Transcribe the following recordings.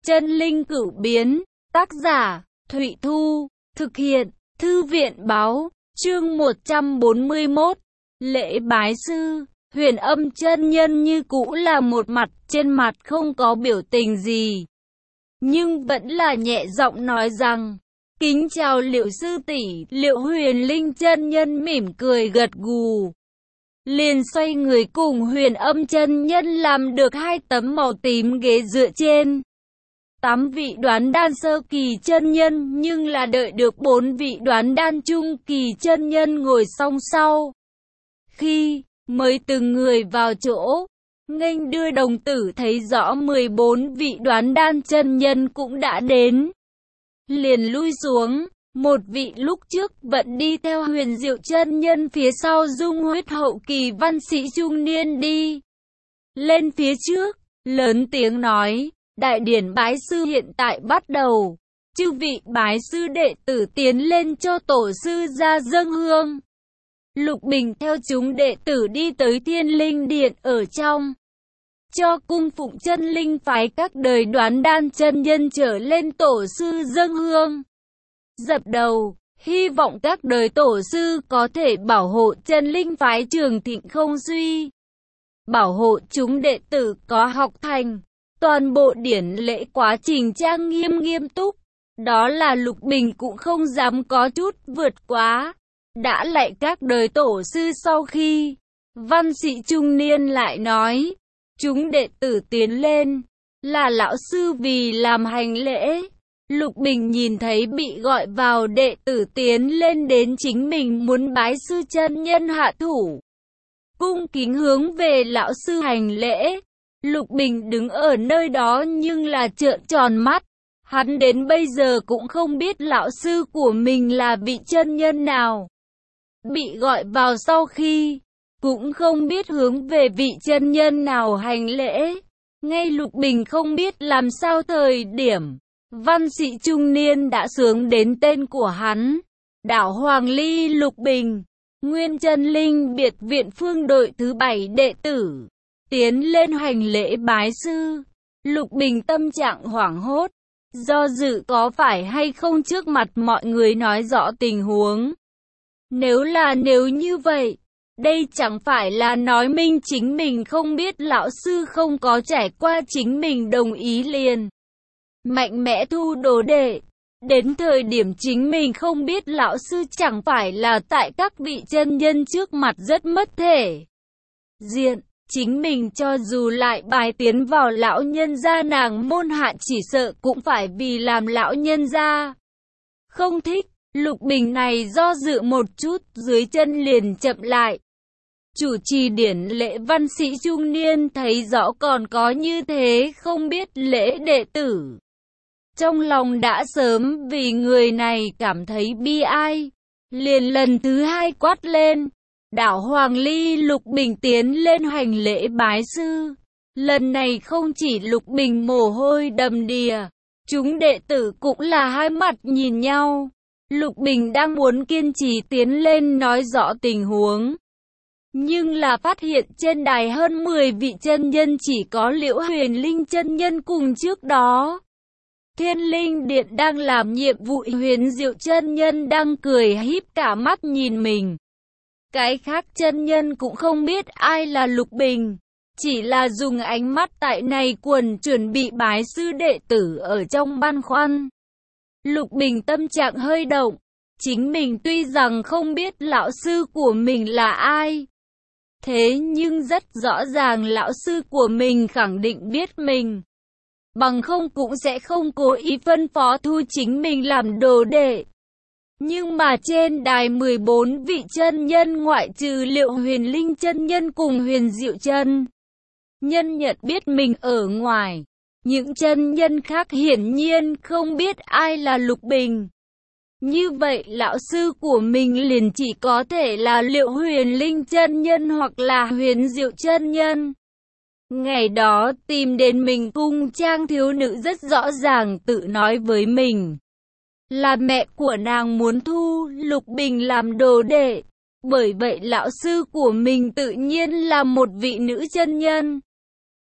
Chân linh cửu biến, tác giả, Thụy Thu, thực hiện, Thư viện báo, chương 141, lễ bái sư. Huyền Âm chân nhân như cũ là một mặt, trên mặt không có biểu tình gì, nhưng vẫn là nhẹ giọng nói rằng, kính chào Liệu sư tỷ. Liệu Huyền Linh chân nhân mỉm cười gật gù, liền xoay người cùng Huyền Âm chân nhân làm được 2 tấm màu tím ghế dựa trên 8 vị đoán đan sơ kỳ chân nhân, nhưng là đợi được 4 vị đoán đan trung kỳ chân nhân ngồi song sau, khi mới từng người vào chỗ. Nghênh đưa đồng tử thấy rõ 14 vị đoán đan chân nhân cũng đã đến, liền lui xuống. Một vị lúc trước vẫn đi theo Huyền Diệu chân nhân phía sau dung huyết hậu kỳ văn sĩ trung niên đi lên phía trước, lớn tiếng nói, đại điển bái sư hiện tại bắt đầu. Chư vị bái sư đệ tử tiến lên cho tổ sư ra dâng hương. Lục Bình theo chúng đệ tử đi tới Thiên Linh Điện ở trong, cho cung phụng chân linh phái các đời đoán đan chân nhân trở lên tổ sư dâng hương. Dập đầu, hy vọng các đời tổ sư có thể bảo hộ chân linh phái trường thịnh không suy, bảo hộ chúng đệ tử có học thành. Toàn bộ điển lễ quá trình trang nghiêm nghiêm túc, đó là Lục Bình cũng không dám có chút vượt quá. Đã lạy các đời tổ sư sau khi, văn sĩ trung niên lại nói, chúng đệ tử tiến lên, là lão sư vì làm hành lễ. Lục Bình nhìn thấy bị gọi vào đệ tử tiến lên đến chính mình muốn bái sư chân nhân hạ thủ, cung kính hướng về lão sư hành lễ. Lục Bình đứng ở nơi đó nhưng là trợn tròn mắt, hắn đến bây giờ cũng không biết lão sư của mình là vị chân nhân nào. Bị gọi vào sau khi, cũng không biết hướng về vị chân nhân nào hành lễ. Ngay Lục Bình không biết làm sao thời điểm, văn sĩ trung niên đã xướng đến tên của hắn, Đạo Hoàng Ly Lục Bình, Nguyên Chân Linh biệt viện phương đội thứ 7 đệ tử, tiến lên hành lễ bái sư. Lục Bình tâm trạng hoảng hốt, do dự có phải hay không trước mặt mọi người nói rõ tình huống. Nếu như vậy, đây chẳng phải là nói minh chính mình không biết lão sư không có trải qua chính mình đồng ý liền mạnh mẽ thu đồ đệ. Đến thời điểm chính mình không biết lão sư chẳng phải là tại các vị chân nhân trước mặt rất mất thể diện. Chính mình cho dù lại bài tiến vào lão nhân gia nàng môn hạ chỉ sợ cũng phải vì làm lão nhân gia không thích. Lục Bình này do dự một chút, dưới chân liền chậm lại. Chủ trì điển lễ văn sĩ trung niên thấy rõ còn có như thế không biết lễ đệ tử, trong lòng đã sớm vì người này cảm thấy bi ai, liền lần thứ 2 quát lên, Đạo Hoàng Ly. Lục Bình tiến lên hành lễ bái sư. Lần này không chỉ Lục Bình mồ hôi đầm đìa, chúng đệ tử cũng là hai mặt nhìn nhau. Lục Bình đang muốn kiên trì tiến lên nói rõ tình huống, nhưng là phát hiện trên đài hơn 10 vị chân nhân chỉ có Liễu Huyền Linh chân nhân cùng trước đó Thiên Linh Điện đang làm nhiệm vụ, Huyền Diệu chân nhân đang cười híp cả mắt nhìn mình. Cái khác chân nhân cũng không biết ai là Lục Bình, chỉ là dùng ánh mắt tại này quần chuẩn bị bái sư đệ tử ở trong băn khoăn. Lục Bình tâm trạng hơi động, chính mình tuy rằng không biết lão sư của mình là ai, thế nhưng rất rõ ràng lão sư của mình khẳng định biết mình, bằng không cũng sẽ không cố ý phân phó thu chính mình làm đồ đệ. Nhưng mà trên đài 14 vị chân nhân ngoại trừ Liệu Huyền Linh chân nhân cùng Huyền Diệu chân nhân nhận biết mình ở ngoài, những chân nhân khác hiển nhiên không biết ai là Lục Bình. Như vậy lão sư của mình liền chỉ có thể là Liệu Huyền Linh chân nhân hoặc là Huyền Diệu chân nhân. Ngày đó tìm đến mình cung trang thiếu nữ rất rõ ràng tự nói với mình là mẹ của nàng muốn thu Lục Bình làm đồ đệ. Bởi vậy lão sư của mình tự nhiên là một vị nữ chân nhân.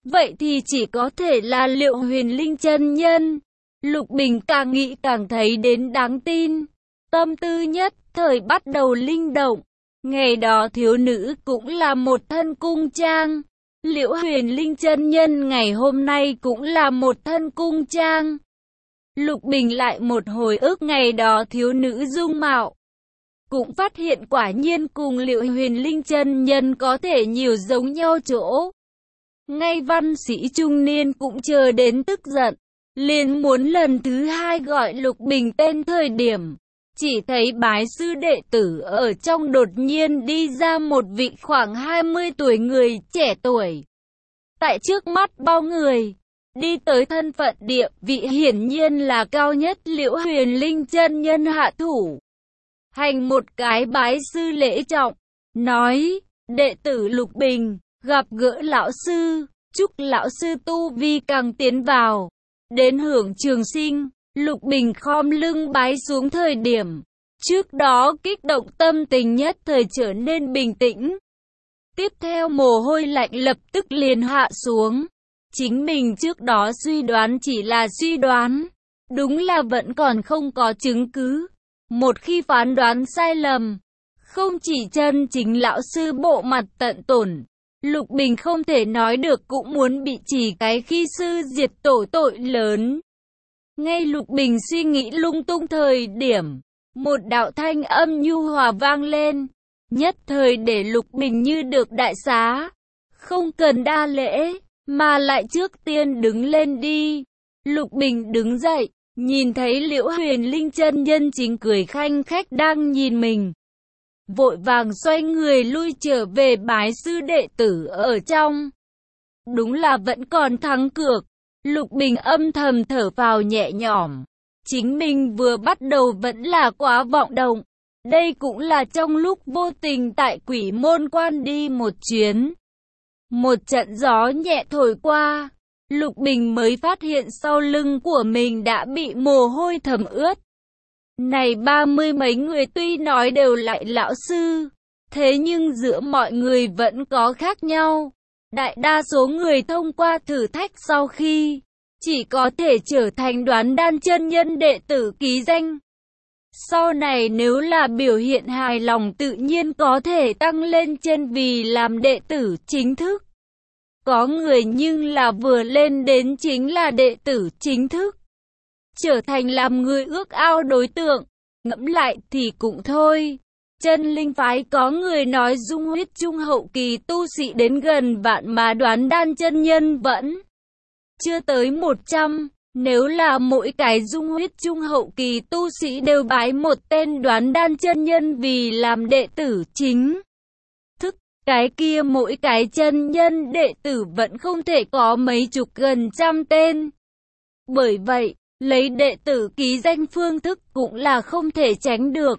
vậy thì chỉ có thể là Liệu Huyền Linh chân nhân. Lục Bình càng nghĩ càng thấy đến đáng tin. Tâm tư nhất thời bắt đầu linh động. Ngày đó thiếu nữ cũng là một thân cung trang. Liễu Huyền Linh chân nhân ngày hôm nay cũng là một thân cung trang. Lục Bình lại một hồi ức ngày đó thiếu nữ dung mạo. Cũng phát hiện quả nhiên cùng Liễu Huyền Linh chân nhân có thể nhiều giống nhau chỗ. Ngay văn sĩ trung niên cũng chờ đến tức giận, liền muốn lần thứ hai gọi Lục Bình tên thời điểm. Chỉ thấy bái sư đệ tử ở trong đột nhiên đi ra một vị khoảng 20 tuổi người trẻ tuổi. Tại trước mắt bao người, đi tới thân phận địa vị hiển nhiên là cao nhất Liễu Huyền Linh chân nhân hạ thủ. Hành một cái bái sư lễ trọng, nói, đệ tử Lục Bình, gặp gỡ lão sư, chúc lão sư tu vi càng tiến vào, đến hưởng trường sinh. Lục Bình khom lưng bái xuống thời điểm, trước đó kích động tâm tình nhất thời trở nên bình tĩnh. Tiếp theo mồ hôi lạnh lập tức liền hạ xuống. Chính mình trước đó suy đoán chỉ là suy đoán, đúng là vẫn còn không có chứng cứ. Một khi phán đoán sai lầm, không chỉ chân chính lão sư bộ mặt tận tổn, Lục Bình không thể nói được cũng muốn bị chỉ cái khi sư diệt tổ tội lớn. Ngay Lục Bình suy nghĩ lung tung thời điểm, một đạo thanh âm nhu hòa vang lên, nhất thời để Lục Bình như được đại xá, không cần đa lễ, mà lại trước tiên đứng lên đi. Lục Bình đứng dậy, nhìn thấy Liễu Huyền Linh chân nhân chính cười khanh khách đang nhìn mình, vội vàng xoay người lui trở về bái sư đệ tử ở trong. Đúng là vẫn còn thắng cược. Lục Bình âm thầm thở phào nhẹ nhõm. Chính mình vừa bắt đầu vẫn là quá vọng động. Đây cũng là trong lúc vô tình tại Quỷ Môn Quan đi một chuyến. Một trận gió nhẹ thổi qua, Lục Bình mới phát hiện sau lưng của mình đã bị mồ hôi thấm ướt. Này 30 mấy người tuy nói đều lại lão sư, thế nhưng giữa mọi người vẫn có khác nhau. Đại đa số người thông qua thử thách sau khi chỉ có thể trở thành Đoán Đan chân nhân đệ tử ký danh. Sau này nếu là biểu hiện hài lòng tự nhiên có thể tăng lên trên vì làm đệ tử chính thức. Có người nhưng là vừa lên đến chính là đệ tử chính thức, trở thành làm người ước ao đối tượng. Ngẫm lại thì cũng thôi. Chân linh phái có người nói dung huyết trung hậu kỳ tu sĩ đến gần vạn mà Đoán Đan chân nhân vẫn chưa tới 100. Nếu là mỗi cái dung huyết trung hậu kỳ tu sĩ đều bái một tên Đoán Đan chân nhân vì làm đệ tử chính thức, cái kia mỗi cái chân nhân đệ tử vẫn không thể có mấy chục gần trăm tên. Bởi vậy, lấy đệ tử ký danh phương thức cũng là không thể tránh được.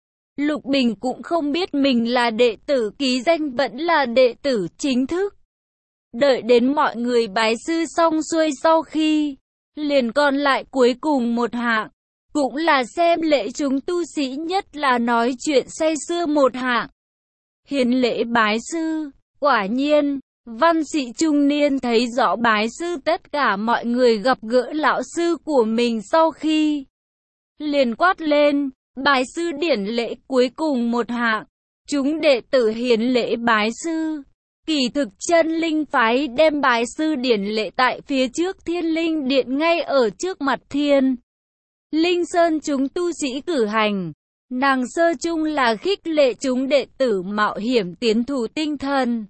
Lục Bình cũng không biết mình là đệ tử ký danh vẫn là đệ tử chính thức. Đợi đến mọi người bái sư xong xuôi sau khi, liền còn lại cuối cùng một hạng, cũng là xem lễ chúng tu sĩ nhất là nói chuyện say sưa một hạng. Hiến lễ bái sư, quả nhiên, văn sĩ trung niên thấy rõ bái sư tất cả mọi người gặp gỡ lão sư của mình sau khi, liền quát lên. Bái sư điển lễ cuối cùng một hạng, chúng đệ tử hiến lễ bái sư. Kỳ thực chân linh phái đem bái sư điển lễ tại phía trước Thiên Linh Điện ngay ở trước mặt Thiên Linh Sơn chúng tu sĩ cử hành. Nàng sơ chung là khích lệ chúng đệ tử mạo hiểm tiến thủ tinh thần.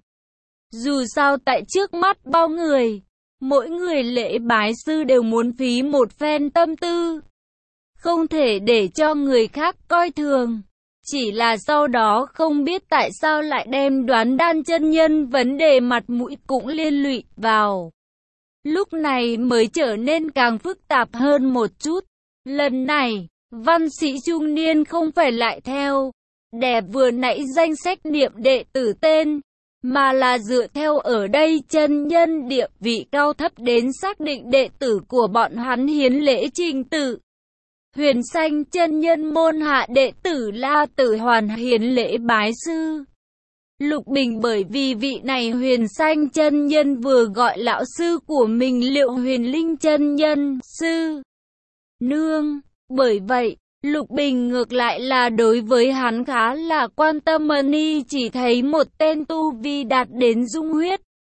Dù sao tại trước mắt bao người, mỗi người lễ bái sư đều muốn phí một phen tâm tư. Không thể để cho người khác coi thường. Chỉ là sau đó không biết tại sao lại đem Đoán Đan chân nhân vấn đề mặt mũi cũng liên lụy vào. Lúc này mới trở nên càng phức tạp hơn một chút. Lần này, văn sĩ trung niên không phải lại theo đẹp vừa nãy danh sách niệm đệ tử tên, mà là dựa theo ở đây chân nhân địa vị cao thấp đến xác định đệ tử của bọn hắn hiến lễ trình tự. Huyền Sanh chân nhân môn hạ đệ tử La Tử Hoàn hiến lễ bái sư. Lục Bình bởi vì vị này Huyền Sanh chân nhân vừa gọi lão sư của mình Liệu Huyền Linh chân nhân, sư, nương. Bởi vậy, Lục Bình ngược lại là đối với hắn khá là quan tâm, y chỉ thấy một tên tu vi đạt đến dung huyết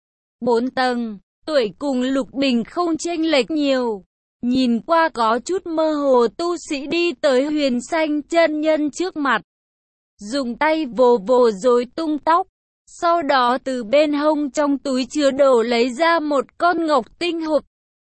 4 tầng, tuổi cùng Lục Bình không chênh lệch nhiều. Nhìn qua có chút mơ hồ, tu sĩ đi tới Huyền Sanh chân nhân trước mặt, dùng tay vồ vồ rối tung tóc, sau đó từ bên hông trong túi chứa đồ lấy ra một con ngọc tinh hộp,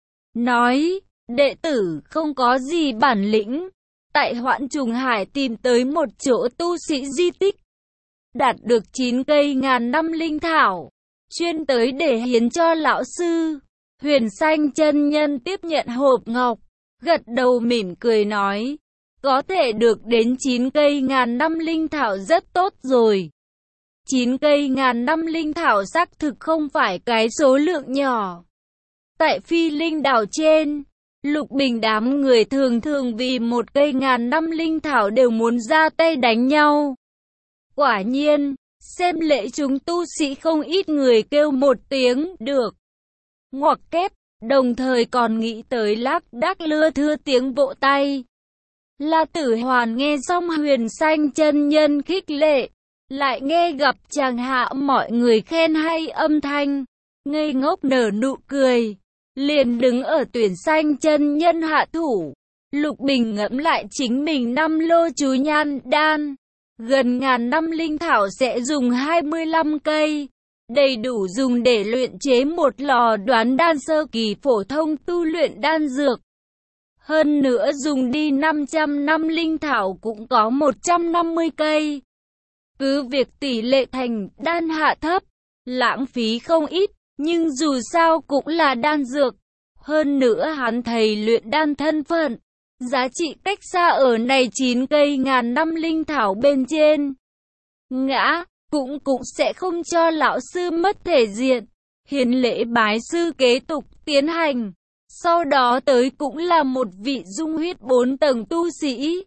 nói, đệ tử không có gì bản lĩnh, tại Hoãn Trùng Hải tìm tới một chỗ tu sĩ di tích, đạt được 9 cây ngàn năm linh thảo, chuyên tới để hiến cho lão sư. Huyền Sanh chân nhân tiếp nhận hộp ngọc, gật đầu mỉm cười nói, có thể được đến 9 cây ngàn năm linh thảo rất tốt rồi. 9 cây ngàn năm linh thảo xác thực không phải cái số lượng nhỏ. Tại Phi Linh đảo trên, Lục Bình đám người thường thường vì một cây ngàn năm linh thảo đều muốn ra tay đánh nhau. Quả nhiên, xem lễ chúng tu sĩ không ít người kêu một tiếng được, ngoặc kép, đồng thời còn nghĩ tới lác đác lưa thưa tiếng vỗ tay. La Tử Hoàn nghe xong Huyền Sanh chân nhân khích lệ, lại nghe gặp chàng hạ mọi người khen hay âm thanh, ngây ngốc nở nụ cười, liền đứng ở Tuyển Sanh chân nhân hạ thủ. Lục Bình ngẫm lại chính mình 5 lô chú nhan đan, gần ngàn năm linh thảo sẽ dùng 25 cây, đầy đủ dùng để luyện chế một lò đoán đan sơ kỳ phổ thông tu luyện đan dược. Hơn nữa dùng đi 500 năm linh thảo cũng có 150 cây. Cứ việc tỷ lệ thành đan hạ thấp, lãng phí không ít, nhưng dù sao cũng là đan dược. Hơn nữa hắn thầy luyện đan thân phận, giá trị cách xa ở này 9 cây ngàn năm linh thảo bên trên. Ngã, cũng sẽ không cho lão sư mất thể diện. Hiến lễ bái sư kế tục tiến hành. Sau đó tới cũng là một vị dung huyết 4 tầng tu sĩ.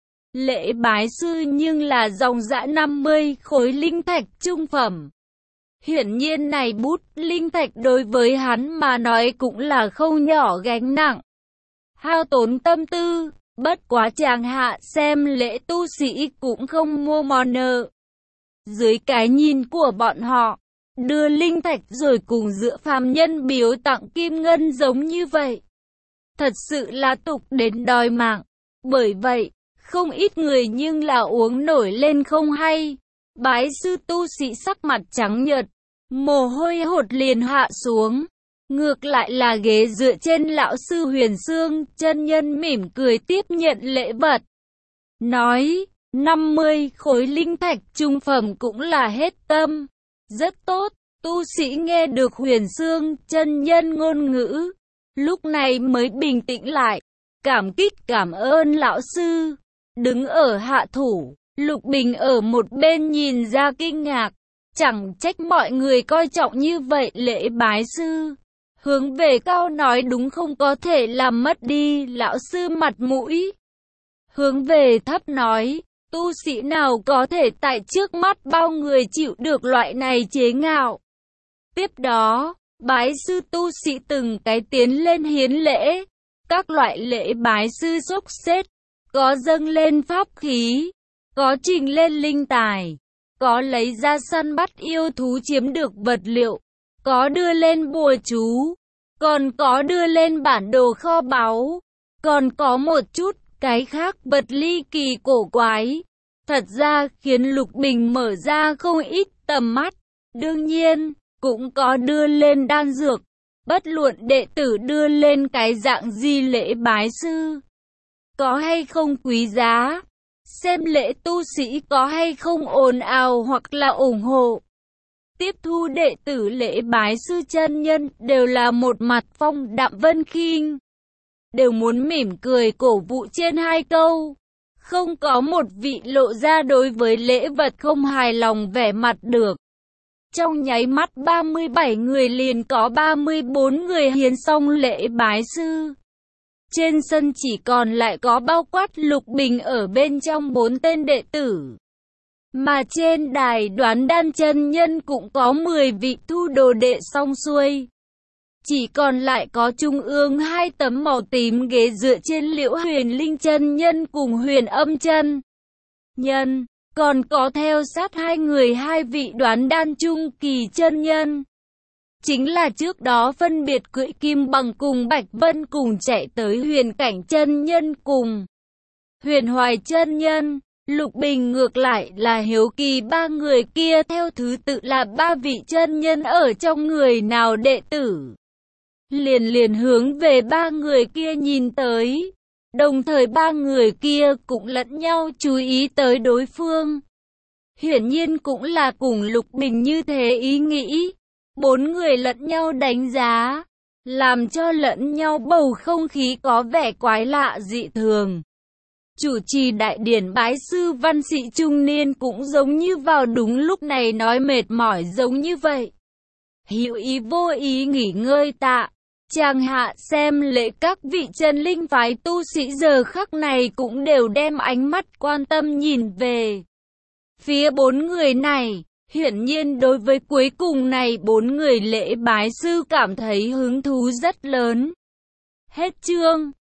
Lễ bái sư nhưng là dòng dã 50 khối linh thạch trung phẩm. Hiển nhiên này bút linh thạch đối với hắn mà nói cũng là không nhỏ gánh nặng. Hao tốn tâm tư, bất quá chàng hạ xem lễ tu sĩ cũng không mua mòn nợ. Dưới cái nhìn của bọn họ, đưa linh thạch rồi cùng giữa phàm nhân biếu tặng kim ngân giống như vậy, thật sự là tục đến đòi mạng. Bởi vậy, không ít người nhưng là uống nổi lên không hay. Bái sư tu sĩ sắc mặt trắng nhợt, mồ hôi hột liền hạ xuống. Ngược lại là ghế dựa trên lão sư Huyền Sương chân nhân mỉm cười tiếp nhận lễ vật, nói, 50 khối linh thạch trung phẩm cũng là hết tâm. Rất tốt. Tu sĩ nghe được Huyền Sương chân nhân ngôn ngữ, lúc này mới bình tĩnh lại, cảm kích cảm ơn lão sư. Đứng ở hạ thủ, Lục Bình ở một bên nhìn ra kinh ngạc, chẳng trách mọi người coi trọng như vậy lễ bái sư. Hướng về cao nói đúng không có thể làm mất đi lão sư mặt mũi. Hướng về thấp nói, tu sĩ nào có thể tại trước mắt bao người chịu được loại này chế ngạo. Tiếp đó, bái sư tu sĩ từng cái tiến lên hiến lễ. Các loại lễ bái sư xốc xếp, có dâng lên pháp khí, có trình lên linh tài, có lấy ra săn bắt yêu thú chiếm được vật liệu, có đưa lên bùa chú, còn có đưa lên bản đồ kho báu, còn có một chút cái khác vật ly kỳ cổ quái. Thật ra khiến Lục Bình mở ra không ít tầm mắt. Đương nhiên, cũng có đưa lên đan dược. Bất luận đệ tử đưa lên cái dạng gì lễ bái sư, có hay không quý giá, xem lễ tu sĩ có hay không ồn ào hoặc là ủng hộ. Tiếp thu đệ tử lễ bái sư chân nhân đều là một mặt phong đạm vân khinh, đều muốn mỉm cười cổ vũ trên hai câu. Không có một vị lộ ra đối với lễ vật không hài lòng vẻ mặt được. Trong nháy mắt 37 người liền có 34 người hiến xong lễ bái sư. Trên sân chỉ còn lại có bao quát Lục Bình ở bên trong 4 tên đệ tử. Mà trên đài Đoán Đan chân nhân cũng có 10 vị thu đồ đệ xong xuôi. Chỉ còn lại có trung ương 2 tấm màu tím ghế dựa trên Liễu Huyền Linh chân nhân cùng Huyền Âm chân nhân, còn có theo sát hai người 2 vị Đoán Đan trung kỳ chân nhân. Chính là trước đó phân biệt cưỡi Kim Bằng cùng Bạch Vân cùng chạy tới Huyền Cảnh chân nhân cùng Huyền Hoài chân nhân. Lục Bình ngược lại là hiếu kỳ 3 người kia theo thứ tự là 3 vị chân nhân ở trong người nào đệ tử. Liền hướng về 3 người kia nhìn tới. Đồng thời 3 người kia cũng lẫn nhau chú ý tới đối phương. Hiển nhiên cũng là cùng Lục Bình như thế ý nghĩ. 4 người lẫn nhau đánh giá, làm cho lẫn nhau bầu không khí có vẻ quái lạ dị thường. Chủ trì đại điển bái sư văn sĩ trung niên cũng giống như vào đúng lúc này nói mệt mỏi giống như vậy. Hữu ý vô ý nghỉ ngơi tạ. Chàng hạ xem lễ các vị chân linh phái tu sĩ giờ khắc này cũng đều đem ánh mắt quan tâm nhìn về phía 4 người này. Hiển nhiên đối với cuối cùng này 4 người lễ bái sư cảm thấy hứng thú rất lớn. Hết chương.